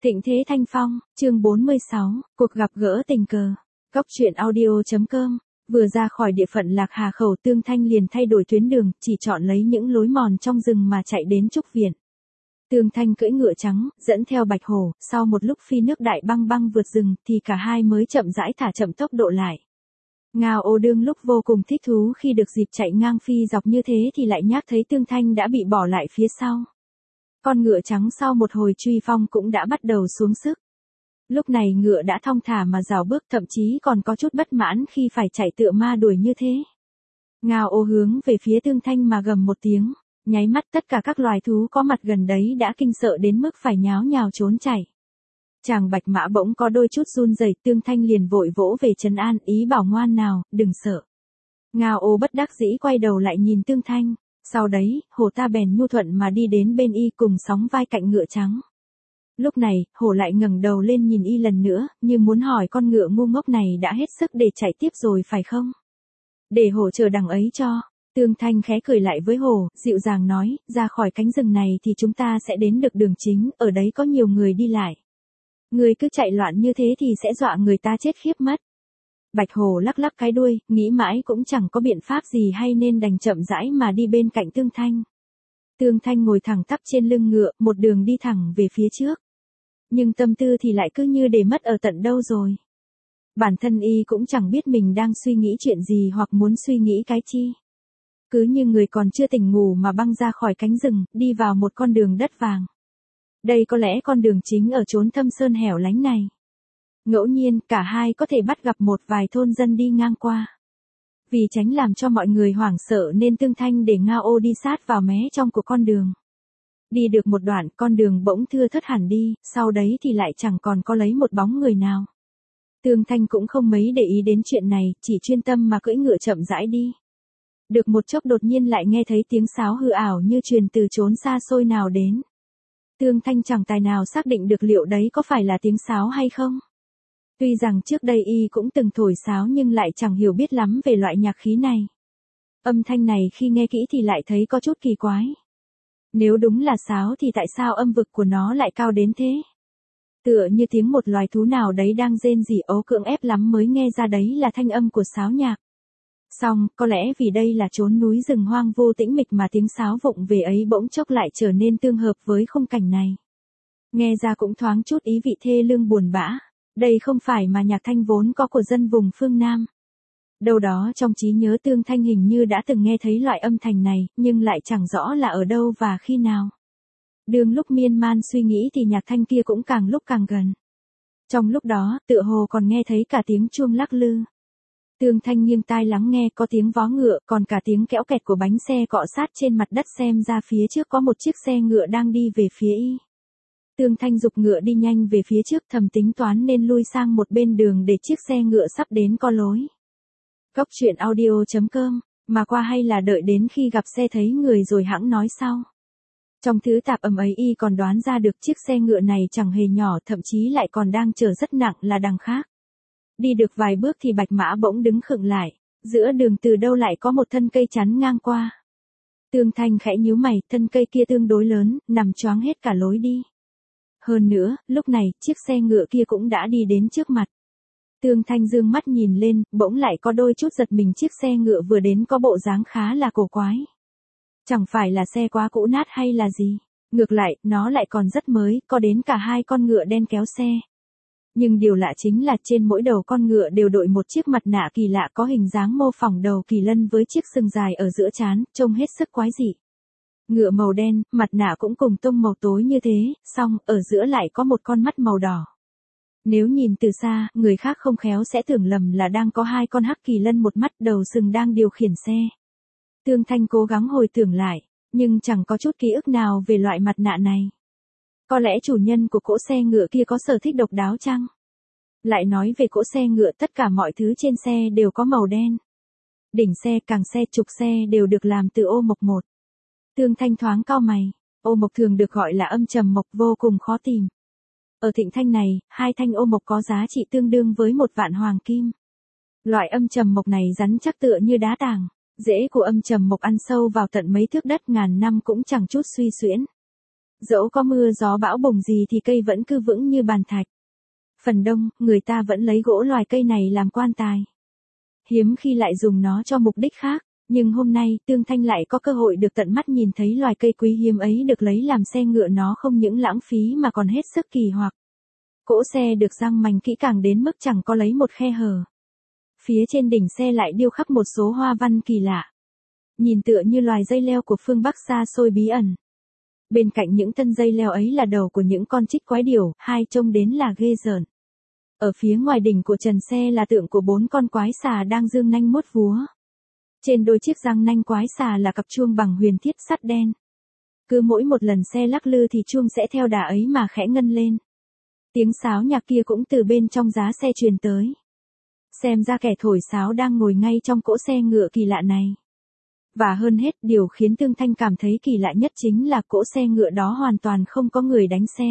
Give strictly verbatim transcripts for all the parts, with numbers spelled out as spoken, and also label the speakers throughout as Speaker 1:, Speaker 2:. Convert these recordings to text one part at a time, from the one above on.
Speaker 1: Thịnh Thế Thanh Phong, chương bốn mươi sáu, cuộc gặp gỡ tình cờ. Góc truyện audio chấm com. Vừa ra khỏi địa phận Lạc Hà Khẩu, Tương Thanh liền thay đổi tuyến đường, chỉ chọn lấy những lối mòn trong rừng mà chạy đến Trúc Viện. Tương Thanh cưỡi ngựa trắng, dẫn theo Bạch Hổ, sau một lúc phi nước đại băng băng vượt rừng thì cả hai mới chậm rãi thả chậm tốc độ lại. Ngao Ô đương lúc vô cùng thích thú khi được dịp chạy ngang phi dọc như thế thì lại nhác thấy Tương Thanh đã bị bỏ lại phía sau. Con ngựa trắng sau một hồi truy phong cũng đã bắt đầu xuống sức. Lúc này ngựa đã thong thả mà rảo bước, thậm chí còn có chút bất mãn khi phải chạy tựa ma đuổi như thế. Ngao Ô hướng về phía Tương Thanh mà gầm một tiếng, nháy mắt tất cả các loài thú có mặt gần đấy đã kinh sợ đến mức phải nháo nhào trốn chạy. Chàng Bạch Mã bỗng có đôi chút run rẩy, Tương Thanh liền vội vỗ về trấn an, ý bảo ngoan nào, đừng sợ. Ngao Ô bất đắc dĩ quay đầu lại nhìn Tương Thanh. Sau đấy, hổ ta bèn nhu thuận mà đi đến bên y cùng sóng vai cạnh ngựa trắng. Lúc này, hổ lại ngẩng đầu lên nhìn y lần nữa, như muốn hỏi con ngựa ngu ngốc này đã hết sức để chạy tiếp rồi phải không? Để hổ chờ đằng ấy cho. Tương Thanh khẽ cười lại với hổ, dịu dàng nói, ra khỏi cánh rừng này thì chúng ta sẽ đến được đường chính, ở đấy có nhiều người đi lại. Người cứ chạy loạn như thế thì sẽ dọa người ta chết khiếp mất. Bạch Hổ lắc lắc cái đuôi, nghĩ mãi cũng chẳng có biện pháp gì hay nên đành chậm rãi mà đi bên cạnh Tương Thanh. Tương Thanh ngồi thẳng tắp trên lưng ngựa, một đường đi thẳng về phía trước. Nhưng tâm tư thì lại cứ như để mất ở tận đâu rồi. Bản thân y cũng chẳng biết mình đang suy nghĩ chuyện gì hoặc muốn suy nghĩ cái chi. Cứ như người còn chưa tỉnh ngủ mà băng ra khỏi cánh rừng, đi vào một con đường đất vàng. Đây có lẽ con đường chính ở chốn thâm sơn hẻo lánh này. Ngẫu nhiên, cả hai có thể bắt gặp một vài thôn dân đi ngang qua. Vì tránh làm cho mọi người hoảng sợ nên Tương Thanh để Ngao Ô đi sát vào mé trong của con đường. Đi được một đoạn, con đường bỗng thưa thớt hẳn đi, sau đấy thì lại chẳng còn có lấy một bóng người nào. Tương Thanh cũng không mấy để ý đến chuyện này, chỉ chuyên tâm mà cưỡi ngựa chậm rãi đi. Được một chốc đột nhiên lại nghe thấy tiếng sáo hư ảo như truyền từ chốn xa xôi nào đến. Tương Thanh chẳng tài nào xác định được liệu đấy có phải là tiếng sáo hay không. Tuy rằng trước đây y cũng từng thổi sáo nhưng lại chẳng hiểu biết lắm về loại nhạc khí này. Âm thanh này khi nghe kỹ thì lại thấy có chút kỳ quái. Nếu đúng là sáo thì tại sao âm vực của nó lại cao đến thế? Tựa như tiếng một loài thú nào đấy đang rên rỉ ố cưỡng ép lắm mới nghe ra đấy là thanh âm của sáo nhạc. Xong, có lẽ vì đây là chốn núi rừng hoang vô tĩnh mịch mà tiếng sáo vụng về ấy bỗng chốc lại trở nên tương hợp với khung cảnh này. Nghe ra cũng thoáng chút ý vị thê lương buồn bã. Đây không phải mà nhạc thanh vốn có của dân vùng phương Nam. Đâu đó trong trí nhớ Tương Thanh hình như đã từng nghe thấy loại âm thanh này, nhưng lại chẳng rõ là ở đâu và khi nào. Đương lúc miên man suy nghĩ thì nhạc thanh kia cũng càng lúc càng gần. Trong lúc đó, tựa hồ còn nghe thấy cả tiếng chuông lắc lư. Tương Thanh nghiêng tai lắng nghe, có tiếng vó ngựa, còn cả tiếng kẽo kẹt của bánh xe cọ sát trên mặt đất, xem ra phía trước có một chiếc xe ngựa đang đi về phía y. Tương Thanh giục ngựa đi nhanh về phía trước, thầm tính toán nên lui sang một bên đường để chiếc xe ngựa sắp đến có lối. Góc truyện audio chấm com, mà qua hay là đợi đến khi gặp xe thấy người rồi hẵng nói sau. Trong thứ tạp âm ấy y còn đoán ra được chiếc xe ngựa này chẳng hề nhỏ, thậm chí lại còn đang chở rất nặng là đằng khác. Đi được vài bước thì Bạch Mã bỗng đứng khựng lại, giữa đường từ đâu lại có một thân cây chắn ngang qua. Tương Thanh khẽ nhíu mày, thân cây kia tương đối lớn, nằm choáng hết cả lối đi. Hơn nữa, lúc này, chiếc xe ngựa kia cũng đã đi đến trước mặt. Tương Thanh dương mắt nhìn lên, bỗng lại có đôi chút giật mình, chiếc xe ngựa vừa đến có bộ dáng khá là cổ quái. Chẳng phải là xe quá cũ nát hay là gì, ngược lại, nó lại còn rất mới, có đến cả hai con ngựa đen kéo xe. Nhưng điều lạ chính là trên mỗi đầu con ngựa đều đội một chiếc mặt nạ kỳ lạ có hình dáng mô phỏng đầu kỳ lân với chiếc sừng dài ở giữa trán, trông hết sức quái dị. Ngựa màu đen, mặt nạ cũng cùng tông màu tối như thế, song ở giữa lại có một con mắt màu đỏ. Nếu nhìn từ xa, người khác không khéo sẽ tưởng lầm là đang có hai con hắc kỳ lân một mắt đầu sừng đang điều khiển xe. Tương Thanh cố gắng hồi tưởng lại, nhưng chẳng có chút ký ức nào về loại mặt nạ này. Có lẽ chủ nhân của cỗ xe ngựa kia có sở thích độc đáo chăng? Lại nói về cỗ xe ngựa, tất cả mọi thứ trên xe đều có màu đen. Đỉnh xe, càng xe, trục xe đều được làm từ ô mộc một. Tương Thanh thoáng cau mày, ô mộc thường được gọi là âm trầm mộc, vô cùng khó tìm. Ở Thịnh Thanh này, hai thanh ô mộc có giá trị tương đương với một vạn hoàng kim. Loại âm trầm mộc này rắn chắc tựa như đá tảng, rễ của âm trầm mộc ăn sâu vào tận mấy thước đất, ngàn năm cũng chẳng chút suy xuyễn. Dẫu có mưa gió bão bùng gì thì cây vẫn cứ vững như bàn thạch. Phần đông, người ta vẫn lấy gỗ loài cây này làm quan tài. Hiếm khi lại dùng nó cho mục đích khác, nhưng hôm nay Tương Thanh lại có cơ hội được tận mắt nhìn thấy loài cây quý hiếm ấy được lấy làm xe ngựa, nó không những lãng phí mà còn hết sức kỳ hoặc. Cỗ xe được răng mành kỹ càng đến mức chẳng có lấy một khe hở. Phía trên đỉnh xe lại điêu khắc một số hoa văn kỳ lạ. Nhìn tựa như loài dây leo của phương Bắc xa xôi bí ẩn. Bên cạnh những thân dây leo ấy là đầu của những con trích quái điểu, hai trông đến là ghê rợn. Ở phía ngoài đỉnh của trần xe là tượng của bốn con quái xà đang dương nanh mốt vúa. Trên đôi chiếc răng nanh quái xà là cặp chuông bằng huyền thiết sắt đen. Cứ mỗi một lần xe lắc lư thì chuông sẽ theo đà ấy mà khẽ ngân lên. Tiếng sáo nhạc kia cũng từ bên trong giá xe truyền tới. Xem ra kẻ thổi sáo đang ngồi ngay trong cỗ xe ngựa kỳ lạ này. Và hơn hết, điều khiến Tương Thanh cảm thấy kỳ lạ nhất chính là cỗ xe ngựa đó hoàn toàn không có người đánh xe.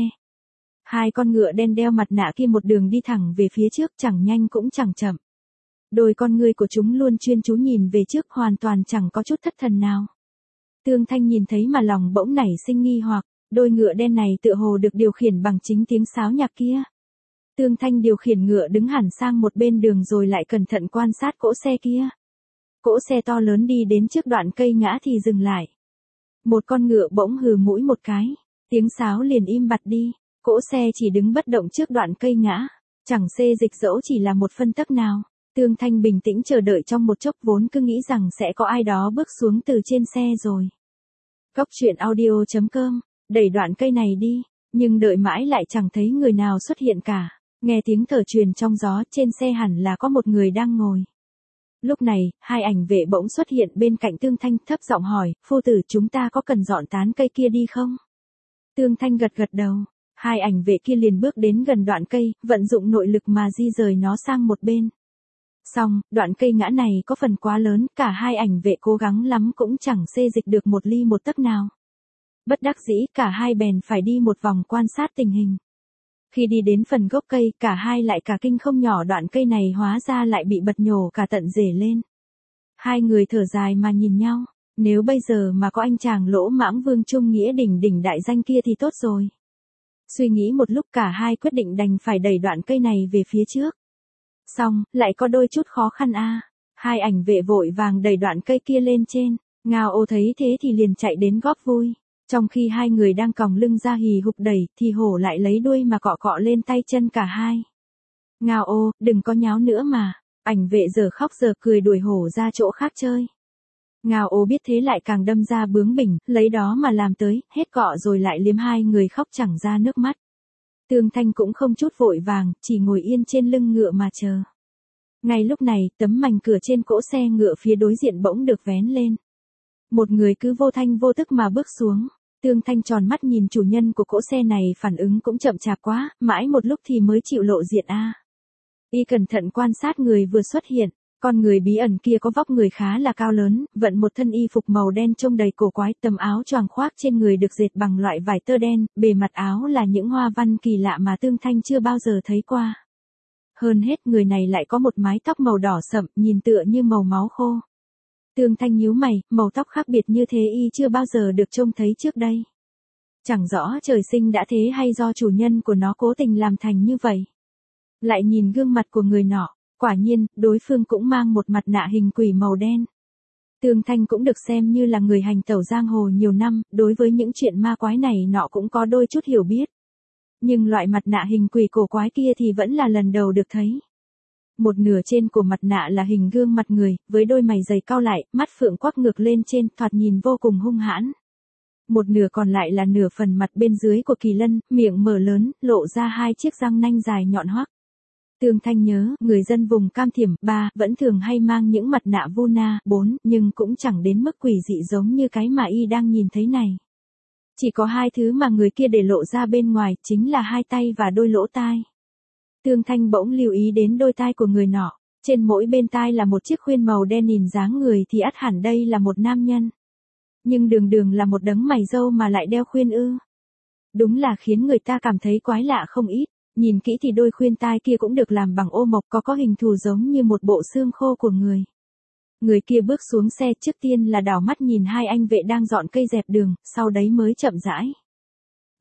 Speaker 1: Hai con ngựa đen đeo mặt nạ kia một đường đi thẳng về phía trước, chẳng nhanh cũng chẳng chậm. Đôi con ngươi của chúng luôn chuyên chú nhìn về trước, hoàn toàn chẳng có chút thất thần nào. Tương Thanh nhìn thấy mà lòng bỗng nảy sinh nghi hoặc, đôi ngựa đen này tựa hồ được điều khiển bằng chính tiếng sáo nhạc kia. Tương Thanh điều khiển ngựa đứng hẳn sang một bên đường rồi lại cẩn thận quan sát cỗ xe kia. Cỗ xe to lớn đi đến trước đoạn cây ngã thì dừng lại. Một con ngựa bỗng hừ mũi một cái, tiếng sáo liền im bặt đi, cỗ xe chỉ đứng bất động trước đoạn cây ngã, chẳng xê dịch dẫu chỉ là một phân tấc nào. Tương Thanh bình tĩnh chờ đợi trong một chốc, vốn cứ nghĩ rằng sẽ có ai đó bước xuống từ trên xe rồi. Góc truyện audio chấm com, đẩy đoạn cây này đi, nhưng đợi mãi lại chẳng thấy người nào xuất hiện cả. Nghe tiếng thở truyền trong gió, trên xe hẳn là có một người đang ngồi. Lúc này, hai ảnh vệ bỗng xuất hiện bên cạnh Tương Thanh, thấp giọng hỏi, phu tử, chúng ta có cần dọn tán cây kia đi không? Tương Thanh gật gật đầu, hai ảnh vệ kia liền bước đến gần đoạn cây, vận dụng nội lực mà di rời nó sang một bên. Xong, đoạn cây ngã này có phần quá lớn, cả hai ảnh vệ cố gắng lắm cũng chẳng xê dịch được một ly một tấc nào. Bất đắc dĩ, cả hai bèn phải đi một vòng quan sát tình hình. Khi đi đến phần gốc cây, cả hai lại cả kinh không nhỏ, đoạn cây này hóa ra lại bị bật nhổ cả tận rễ lên. Hai người thở dài mà nhìn nhau, nếu bây giờ mà có anh chàng Lỗ Mãng Vương Trung Nghĩa đỉnh đỉnh đại danh kia thì tốt rồi. Suy nghĩ một lúc, cả hai quyết định đành phải đẩy đoạn cây này về phía trước. Xong, lại có đôi chút khó khăn a. À. Hai ảnh vệ vội vàng đẩy đoạn cây kia lên trên, Ngao Ô thấy thế thì liền chạy đến góp vui. Trong khi hai người đang còng lưng ra hì hục đẩy, thì hổ lại lấy đuôi mà cọ cọ lên tay chân cả hai. Ngao Ô, đừng có nháo nữa mà. Ảnh vệ giờ khóc giờ cười đuổi hổ ra chỗ khác chơi. Ngao Ô biết thế lại càng đâm ra bướng bỉnh, lấy đó mà làm tới, hết cọ rồi lại liếm hai người khóc chẳng ra nước mắt. Tương Thanh cũng không chút vội vàng, chỉ ngồi yên trên lưng ngựa mà chờ. Ngay lúc này, tấm mành cửa trên cỗ xe ngựa phía đối diện bỗng được vén lên. Một người cứ vô thanh vô tức mà bước xuống. Tương Thanh tròn mắt nhìn chủ nhân của cỗ xe này, phản ứng cũng chậm chạp quá, mãi một lúc thì mới chịu lộ diện a. À. Y cẩn thận quan sát người vừa xuất hiện, con người bí ẩn kia có vóc người khá là cao lớn, vận một thân y phục màu đen trông đầy cổ quái, tấm áo choàng khoác trên người được dệt bằng loại vải tơ đen, bề mặt áo là những hoa văn kỳ lạ mà Tương Thanh chưa bao giờ thấy qua. Hơn hết, người này lại có một mái tóc màu đỏ sậm, nhìn tựa như màu máu khô. Tương Thanh nhíu mày, màu tóc khác biệt như thế y chưa bao giờ được trông thấy trước đây. Chẳng rõ trời sinh đã thế hay do chủ nhân của nó cố tình làm thành như vậy. Lại nhìn gương mặt của người nọ, quả nhiên, đối phương cũng mang một mặt nạ hình quỷ màu đen. Tương Thanh cũng được xem như là người hành tẩu giang hồ nhiều năm, đối với những chuyện ma quái này nọ cũng có đôi chút hiểu biết. Nhưng loại mặt nạ hình quỷ cổ quái kia thì vẫn là lần đầu được thấy. Một nửa trên của mặt nạ là hình gương mặt người, với đôi mày dày cau lại, mắt phượng quắc ngược lên trên, thoạt nhìn vô cùng hung hãn. Một nửa còn lại là nửa phần mặt bên dưới của kỳ lân, miệng mở lớn, lộ ra hai chiếc răng nanh dài nhọn hoắt. Tương Thanh nhớ, người dân vùng Cam Thiểm, ba, vẫn thường hay mang những mặt nạ vu na, bốn, nhưng cũng chẳng đến mức quỷ dị giống như cái mà y đang nhìn thấy này. Chỉ có hai thứ mà người kia để lộ ra bên ngoài, chính là hai tay và đôi lỗ tai. Tương Thanh bỗng lưu ý đến đôi tai của người nọ, trên mỗi bên tai là một chiếc khuyên màu đen, nhìn dáng người thì ắt hẳn đây là một nam nhân. Nhưng đường đường là một đấng mày râu mà lại đeo khuyên ư. Đúng là khiến người ta cảm thấy quái lạ không ít, nhìn kỹ thì đôi khuyên tai kia cũng được làm bằng ô mộc, có có hình thù giống như một bộ xương khô của người. Người kia bước xuống xe, trước tiên là đảo mắt nhìn hai anh vệ đang dọn cây dẹp đường, sau đấy mới chậm rãi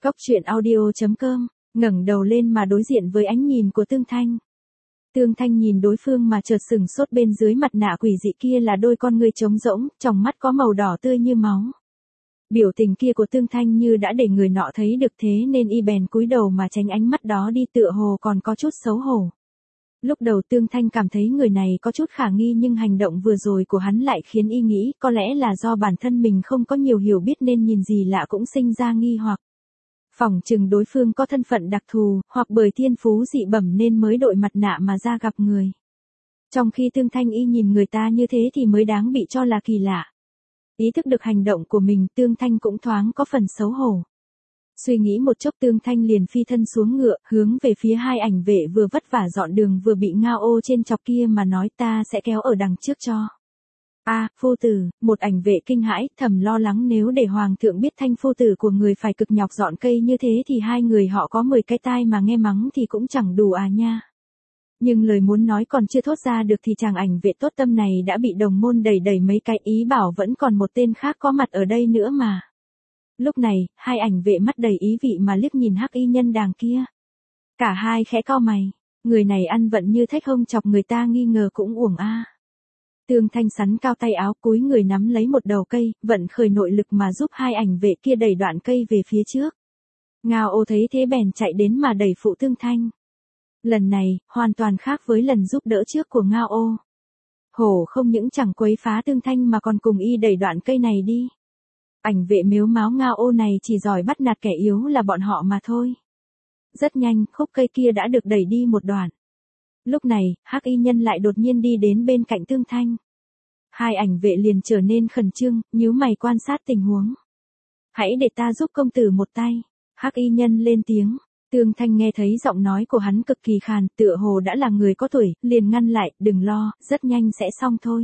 Speaker 1: Cốc truyện audio chấm com, ngẩng đầu lên mà đối diện với ánh nhìn của Tương Thanh. Tương Thanh nhìn đối phương mà chợt sừng sốt, bên dưới mặt nạ quỷ dị kia là đôi con ngươi trống rỗng, trong mắt có màu đỏ tươi như máu. Biểu tình kia của Tương Thanh như đã để người nọ thấy được, thế nên y bèn cúi đầu mà tránh ánh mắt đó đi, tựa hồ còn có chút xấu hổ. Lúc đầu Tương Thanh cảm thấy người này có chút khả nghi, nhưng hành động vừa rồi của hắn lại khiến y nghĩ có lẽ là do bản thân mình không có nhiều hiểu biết nên nhìn gì lạ cũng sinh ra nghi hoặc. Phỏng chừng đối phương có thân phận đặc thù, hoặc bởi thiên phú dị bẩm nên mới đội mặt nạ mà ra gặp người. Trong khi Tương Thanh y nhìn người ta như thế thì mới đáng bị cho là kỳ lạ. Ý thức được hành động của mình, Tương Thanh cũng thoáng có phần xấu hổ. Suy nghĩ một chốc, Tương Thanh liền phi thân xuống ngựa, hướng về phía hai ảnh vệ vừa vất vả dọn đường vừa bị ngao ô trên chọc kia mà nói, ta sẽ kéo ở đằng trước cho. A, à, phu tử, một ảnh vệ kinh hãi, thầm lo lắng nếu để hoàng thượng biết Thanh phu tử của người phải cực nhọc dọn cây như thế thì hai người họ có mười cái tai mà nghe mắng thì cũng chẳng đủ à nha. Nhưng lời muốn nói còn chưa thốt ra được thì chàng ảnh vệ tốt tâm này đã bị đồng môn đẩy đẩy mấy cái, ý bảo vẫn còn một tên khác có mặt ở đây nữa mà. Lúc này, hai ảnh vệ mắt đầy ý vị mà liếc nhìn hắc y nhân đàng kia. Cả hai khẽ cau mày, người này ăn vận như thách hông, chọc người ta nghi ngờ cũng uổng a. À. Tương Thanh sắn cao tay áo, cúi người nắm lấy một đầu cây, vận khởi nội lực mà giúp hai ảnh vệ kia đẩy đoạn cây về phía trước. Ngao ô thấy thế bèn chạy đến mà đẩy phụ Tương Thanh. Lần này, hoàn toàn khác với lần giúp đỡ trước của Ngao ô. Hổ không những chẳng quấy phá Tương Thanh mà còn cùng y đẩy đoạn cây này đi. Ảnh vệ mếu máo Ngao ô này chỉ giỏi bắt nạt kẻ yếu là bọn họ mà thôi. Rất nhanh, khúc cây kia đã được đẩy đi một đoạn. Lúc này, hắc y nhân lại đột nhiên đi đến bên cạnh Tương Thanh. Hai ảnh vệ liền trở nên khẩn trương, nhíu mày quan sát tình huống. Hãy để ta giúp công tử một tay. Hắc y nhân lên tiếng. Tương Thanh nghe thấy giọng nói của hắn cực kỳ khàn, tựa hồ đã là người có tuổi, liền ngăn lại, đừng lo, rất nhanh sẽ xong thôi.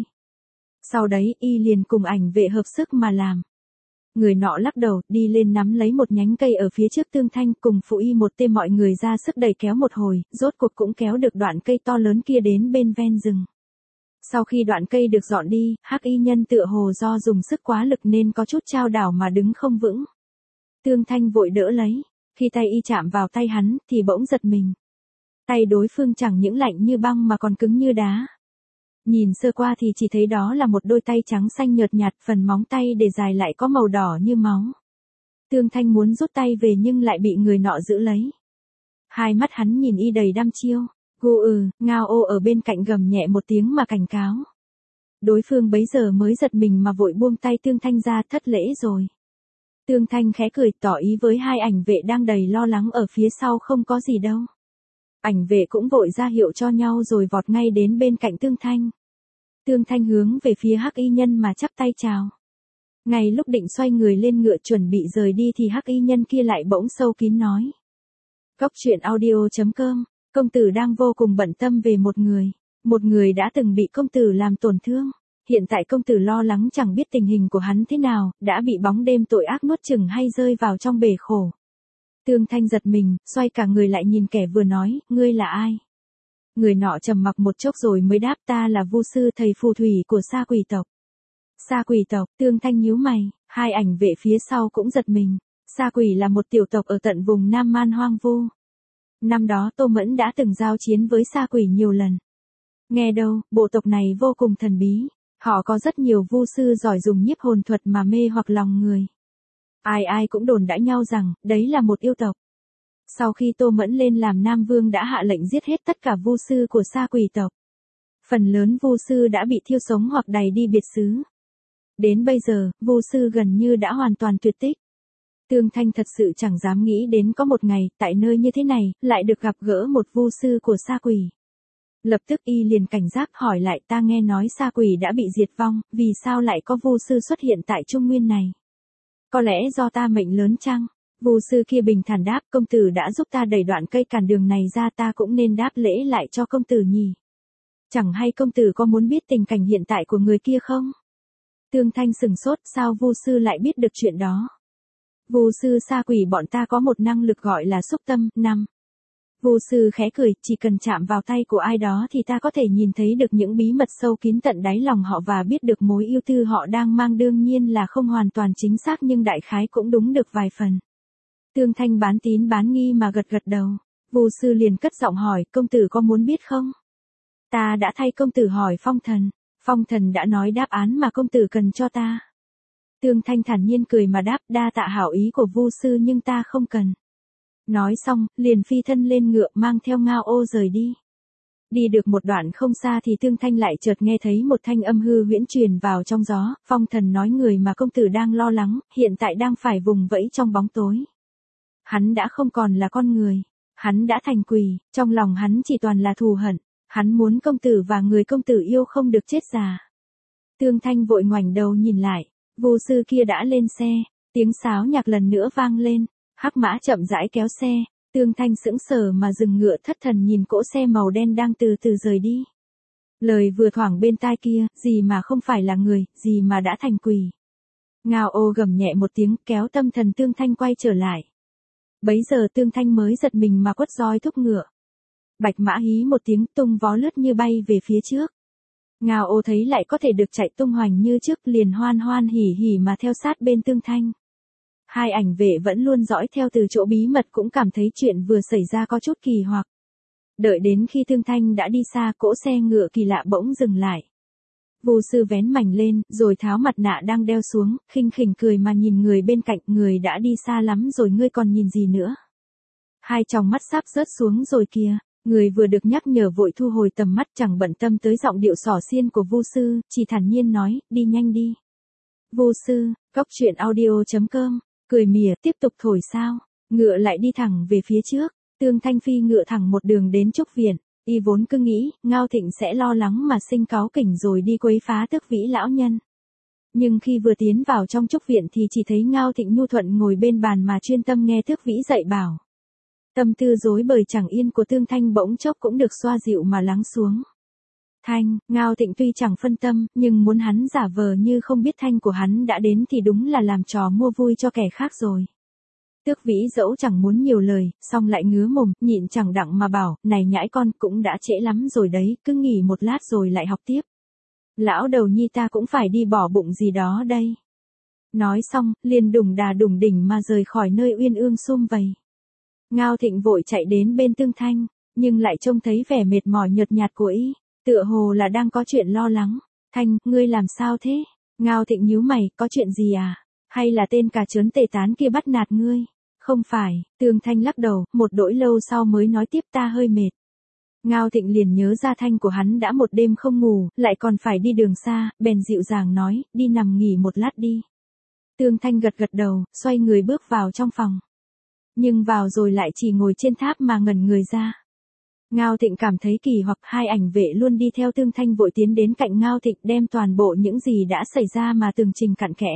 Speaker 1: Sau đấy, y liền cùng ảnh vệ hợp sức mà làm. Người nọ lắc đầu, đi lên nắm lấy một nhánh cây ở phía trước Tương Thanh, cùng phụ y một tên mọi người ra sức đẩy kéo một hồi, rốt cuộc cũng kéo được đoạn cây to lớn kia đến bên ven rừng. Sau khi đoạn cây được dọn đi, hắc y nhân tựa hồ do dùng sức quá lực nên có chút chao đảo mà đứng không vững. Tương Thanh vội đỡ lấy, khi tay y chạm vào tay hắn thì bỗng giật mình. Tay đối phương chẳng những lạnh như băng mà còn cứng như đá. Nhìn sơ qua thì chỉ thấy đó là một đôi tay trắng xanh nhợt nhạt, phần móng tay để dài lại có màu đỏ như máu. Tương Thanh muốn rút tay về nhưng lại bị người nọ giữ lấy. Hai mắt hắn nhìn y đầy đăm chiêu. Gù ừ, Ngao ô ở bên cạnh gầm nhẹ một tiếng mà cảnh cáo. Đối phương bấy giờ mới giật mình mà vội buông tay Tương Thanh ra, thất lễ rồi. Tương Thanh khẽ cười tỏ ý với hai ảnh vệ đang đầy lo lắng ở phía sau, không có gì đâu. Ảnh vệ cũng vội ra hiệu cho nhau rồi vọt ngay đến bên cạnh Tương Thanh. Tương Thanh hướng về phía hắc y nhân mà chắp tay chào. Ngay lúc định xoay người lên ngựa chuẩn bị rời đi thì hắc y nhân kia lại bỗng sâu kín nói. Cốc truyện audio chấm com, công tử đang vô cùng bận tâm về một người. Một người đã từng bị công tử làm tổn thương. Hiện tại công tử lo lắng chẳng biết tình hình của hắn thế nào, đã bị bóng đêm tội ác nuốt chửng hay rơi vào trong bể khổ. Tương Thanh giật mình, xoay cả người lại nhìn kẻ vừa nói, ngươi là ai? Người nọ trầm mặc một chốc rồi mới đáp, ta là Vu sư, thầy phù thủy của Sa Quỷ tộc. Sa Quỷ tộc, Tương Thanh nhíu mày, hai ảnh vệ phía sau cũng giật mình. Sa Quỷ là một tiểu tộc ở tận vùng Nam Man hoang vu. Năm đó Tô Mẫn đã từng giao chiến với Sa Quỷ nhiều lần. Nghe đâu, bộ tộc này vô cùng thần bí. Họ có rất nhiều vu sư giỏi dùng nhiếp hồn thuật mà mê hoặc lòng người. Ai ai cũng đồn đãi nhau rằng, đấy là một yêu tộc. Sau khi Tô Mẫn lên làm Nam Vương đã hạ lệnh giết hết tất cả vu sư của Sa Quỷ tộc. Phần lớn vu sư đã bị thiêu sống hoặc đày đi biệt xứ. Đến bây giờ, vu sư gần như đã hoàn toàn tuyệt tích. Tương Thanh thật sự chẳng dám nghĩ đến có một ngày, tại nơi như thế này, lại được gặp gỡ một vu sư của Sa Quỷ. Lập tức y liền cảnh giác hỏi lại, ta nghe nói Sa Quỷ đã bị diệt vong, vì sao lại có vu sư xuất hiện tại Trung Nguyên này? Có lẽ do ta mệnh lớn chăng? Vu sư kia bình thản đáp, công tử đã giúp ta đẩy đoạn cây cản đường này ra, ta cũng nên đáp lễ lại cho công tử nhỉ. Chẳng hay công tử có muốn biết tình cảnh hiện tại của người kia không? Tương Thanh sừng sốt, sao vu sư lại biết được chuyện đó? Vu sư Sa Quỷ bọn ta có một năng lực gọi là xúc tâm, năm. Vu sư khẽ cười, chỉ cần chạm vào tay của ai đó thì ta có thể nhìn thấy được những bí mật sâu kín tận đáy lòng họ và biết được mối yêu tư họ đang mang, đương nhiên là không hoàn toàn chính xác nhưng đại khái cũng đúng được vài phần. Tương Thanh bán tín bán nghi mà gật gật đầu. Vu sư liền cất giọng hỏi, công tử có muốn biết không? Ta đã thay công tử hỏi phong thần. Phong thần đã nói đáp án mà công tử cần cho ta. Tương Thanh thản nhiên cười mà đáp, đa tạ hảo ý của Vu sư nhưng ta không cần. Nói xong, liền phi thân lên ngựa mang theo Ngao Ô rời đi. Đi được một đoạn không xa thì Tương Thanh lại chợt nghe thấy một thanh âm hư huyễn truyền vào trong gió, phong thần nói người mà công tử đang lo lắng, hiện tại đang phải vùng vẫy trong bóng tối. Hắn đã không còn là con người, hắn đã thành quỷ, trong lòng hắn chỉ toàn là thù hận, hắn muốn công tử và người công tử yêu không được chết già. Tương Thanh vội ngoảnh đầu nhìn lại, Vu sư kia đã lên xe, tiếng sáo nhạc lần nữa vang lên, hắc mã chậm rãi kéo xe. Tương Thanh sững sờ mà dừng ngựa thất thần nhìn cỗ xe màu đen đang từ từ rời đi. Lời vừa thoảng bên tai kia, gì mà không phải là người, gì mà đã thành quỷ. Ngao Ô gầm nhẹ một tiếng kéo tâm thần Tương Thanh quay trở lại. Bấy giờ Tương Thanh mới giật mình mà quất roi thúc ngựa. Bạch mã hí một tiếng tung vó lướt như bay về phía trước. Ngao Ô thấy lại có thể được chạy tung hoành như trước liền hoan hoan hỉ hỉ mà theo sát bên Tương Thanh. Hai ảnh vệ vẫn luôn dõi theo từ chỗ bí mật cũng cảm thấy chuyện vừa xảy ra có chút kỳ hoặc. Đợi đến khi Tương Thanh đã đi xa, cỗ xe ngựa kỳ lạ bỗng dừng lại. Vu sư vén mảnh lên, rồi tháo mặt nạ đang đeo xuống, khinh khỉnh cười mà nhìn người bên cạnh, người đã đi xa lắm rồi ngươi còn nhìn gì nữa. Hai tròng mắt sắp rớt xuống rồi kìa, người vừa được nhắc nhở vội thu hồi tầm mắt chẳng bận tâm tới giọng điệu xỏ xiên của Vu sư, chỉ thản nhiên nói, đi nhanh đi. Vu sư, cóc truyện audio chấm com. Cười mỉa, tiếp tục thổi sao, ngựa lại đi thẳng về phía trước, Tương Thanh phi ngựa thẳng một đường đến Trúc Viện, y vốn cứ nghĩ, Ngao Thịnh sẽ lo lắng mà sinh cáu kỉnh rồi đi quấy phá Tước Vĩ lão nhân. Nhưng khi vừa tiến vào trong Trúc Viện thì chỉ thấy Ngao Thịnh nhu thuận ngồi bên bàn mà chuyên tâm nghe Tước Vĩ dạy bảo. Tâm tư rối bời chẳng yên của Tương Thanh bỗng chốc cũng được xoa dịu mà lắng xuống. Thanh, Ngao Thịnh tuy chẳng phân tâm, nhưng muốn hắn giả vờ như không biết thanh của hắn đã đến thì đúng là làm trò mua vui cho kẻ khác rồi. Tước Vĩ dẫu chẳng muốn nhiều lời, song lại ngứa mồm, nhịn chẳng đặng mà bảo, này nhãi con cũng đã trễ lắm rồi đấy, cứ nghỉ một lát rồi lại học tiếp. Lão đầu nhi ta cũng phải đi bỏ bụng gì đó đây. Nói xong, liền đùng đà đùng đỉnh mà rời khỏi nơi uyên ương sum vầy. Ngao Thịnh vội chạy đến bên Tương Thanh, nhưng lại trông thấy vẻ mệt mỏi nhợt nhạt của y. Tựa hồ là đang có chuyện lo lắng. Thanh, ngươi làm sao thế? Ngao Thịnh nhíu mày, có chuyện gì à? Hay là tên cà trớn tề tán kia bắt nạt ngươi? Không phải, Tương Thanh lắc đầu, một đỗi lâu sau mới nói tiếp ta hơi mệt. Ngao Thịnh liền nhớ ra Thanh của hắn đã một đêm không ngủ, lại còn phải đi đường xa, bèn dịu dàng nói, đi nằm nghỉ một lát đi. Tương Thanh gật gật đầu, xoay người bước vào trong phòng. Nhưng vào rồi lại chỉ ngồi trên tháp mà ngẩn người ra. Ngao Thịnh cảm thấy kỳ hoặc hai ảnh vệ luôn đi theo Tương Thanh vội tiến đến cạnh Ngao Thịnh đem toàn bộ những gì đã xảy ra mà tường trình cặn kẽ.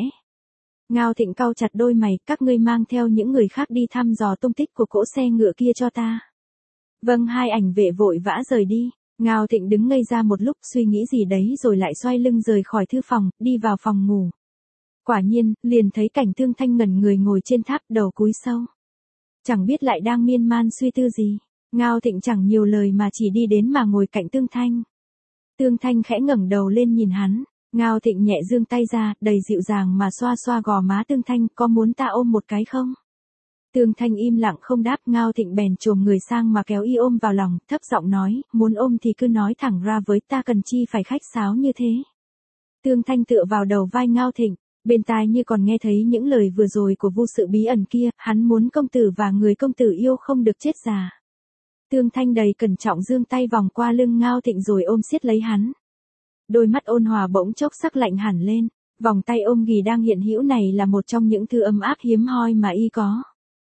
Speaker 1: Ngao Thịnh cau chặt đôi mày, các ngươi mang theo những người khác đi thăm dò tung tích của cỗ xe ngựa kia cho ta. Vâng, hai ảnh vệ vội vã rời đi. Ngao Thịnh đứng ngây ra một lúc suy nghĩ gì đấy rồi lại xoay lưng rời khỏi thư phòng, đi vào phòng ngủ. Quả nhiên, liền thấy cảnh Tương Thanh ngẩn người ngồi trên tháp đầu cúi sâu. Chẳng biết lại đang miên man suy tư gì. Ngao Thịnh chẳng nhiều lời mà chỉ đi đến mà ngồi cạnh Tương Thanh. Tương Thanh khẽ ngẩng đầu lên nhìn hắn. Ngao Thịnh nhẹ giương tay ra, đầy dịu dàng mà xoa xoa gò má Tương Thanh, có muốn ta ôm một cái không? Tương Thanh im lặng không đáp, Ngao Thịnh bèn chồm người sang mà kéo y ôm vào lòng, thấp giọng nói, muốn ôm thì cứ nói thẳng ra với ta, cần chi phải khách sáo như thế. Tương Thanh tựa vào đầu vai Ngao Thịnh, bên tai như còn nghe thấy những lời vừa rồi của Vu sự bí ẩn kia, hắn muốn công tử và người công tử yêu không được chết già. Tương Thanh đầy cẩn trọng giương tay vòng qua lưng Ngao Thịnh rồi ôm siết lấy hắn. Đôi mắt ôn hòa bỗng chốc sắc lạnh hẳn lên, vòng tay ôm ghì đang hiện hữu này là một trong những thứ ấm áp hiếm hoi mà y có.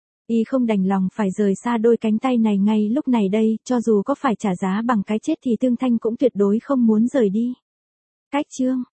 Speaker 1: Y không đành lòng phải rời xa đôi cánh tay này ngay lúc này đây, cho dù có phải trả giá bằng cái chết thì Tương Thanh cũng tuyệt đối không muốn rời đi. Cách chương